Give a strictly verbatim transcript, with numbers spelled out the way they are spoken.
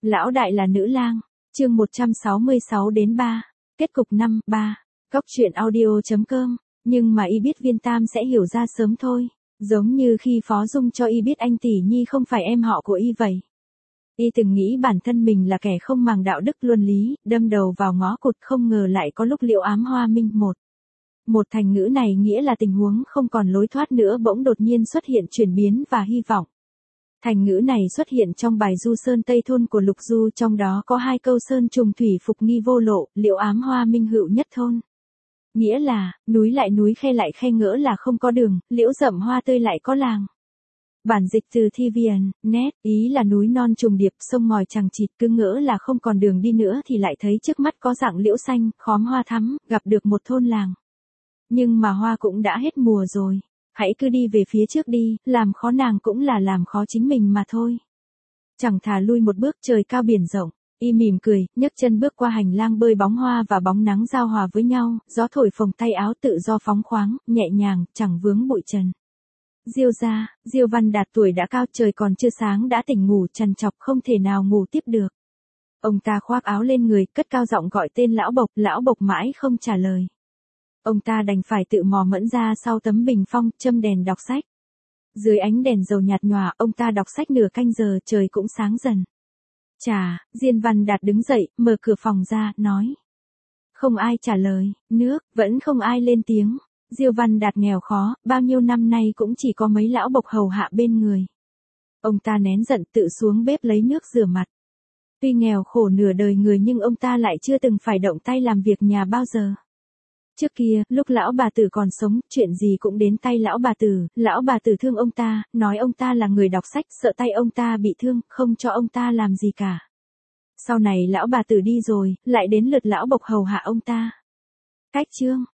Lão đại là nữ lang. Chương một trăm sáu mươi sáu đến ba. Kết cục năm, ba. Cóc truyện audio chấm com. Nhưng mà y biết Viên Tam sẽ hiểu ra sớm thôi. Giống như khi Phó Dung cho y biết anh tỷ nhi không phải em họ của y vậy. Y từng nghĩ bản thân mình là kẻ không màng đạo đức luân lý, đâm đầu vào ngõ cụt, không ngờ lại có lúc Liễu Ám Hoa Minh một. Một thành ngữ này nghĩa là tình huống không còn lối thoát nữa bỗng đột nhiên xuất hiện chuyển biến và hy vọng. Thành ngữ này xuất hiện trong bài Du Sơn Tây Thôn của Lục Du, trong đó có hai câu: sơn trùng thủy phục nghi vô lộ, Liễu Ám Hoa Minh hữu nhất thôn. Nghĩa là, núi lại núi, khe lại khe, ngỡ là không có đường, liễu rậm hoa tươi lại có làng. Bản dịch từ Thi Viền, net, ý là núi non trùng điệp, sông ngòi chằng chịt, cứ ngỡ là không còn đường đi nữa thì lại thấy trước mắt có rặng liễu xanh, khóm hoa thắm, gặp được một thôn làng. Nhưng mà hoa cũng đã hết mùa rồi. Hãy cứ đi về phía trước đi, làm khó nàng cũng là làm khó chính mình mà thôi. Chẳng thà lui một bước, trời cao biển rộng. Y mỉm cười, nhấc chân bước qua hành lang bơi bóng hoa và bóng nắng giao hòa với nhau, gió thổi phồng tay áo tự do phóng khoáng, nhẹ nhàng, chẳng vướng bụi trần. Diêu gia, Diêu Văn Đạt tuổi đã cao, trời còn chưa sáng đã tỉnh ngủ trằn trọc, không thể nào ngủ tiếp được. Ông ta khoác áo lên người, cất cao giọng gọi tên Lão Bộc, Lão Bộc mãi không trả lời. Ông ta đành phải tự mò mẫm ra sau tấm bình phong, châm đèn đọc sách. Dưới ánh đèn dầu nhạt nhòa, ông ta đọc sách nửa canh giờ, trời cũng sáng dần. Chà, Diên Văn Đạt đứng dậy, mở cửa phòng ra, nói. Không ai trả lời, nước, vẫn không ai lên tiếng. Diêu Văn Đạt nghèo khó, bao nhiêu năm nay cũng chỉ có mấy lão bộc hầu hạ bên người. Ông ta nén giận tự xuống bếp lấy nước rửa mặt. Tuy nghèo khổ nửa đời người nhưng ông ta lại chưa từng phải động tay làm việc nhà bao giờ. Trước kia, lúc lão bà tử còn sống, chuyện gì cũng đến tay lão bà tử, lão bà tử thương ông ta, nói ông ta là người đọc sách, sợ tay ông ta bị thương, không cho ông ta làm gì cả. Sau này lão bà tử đi rồi, lại đến lượt lão bộc hầu hạ ông ta. Cách chương,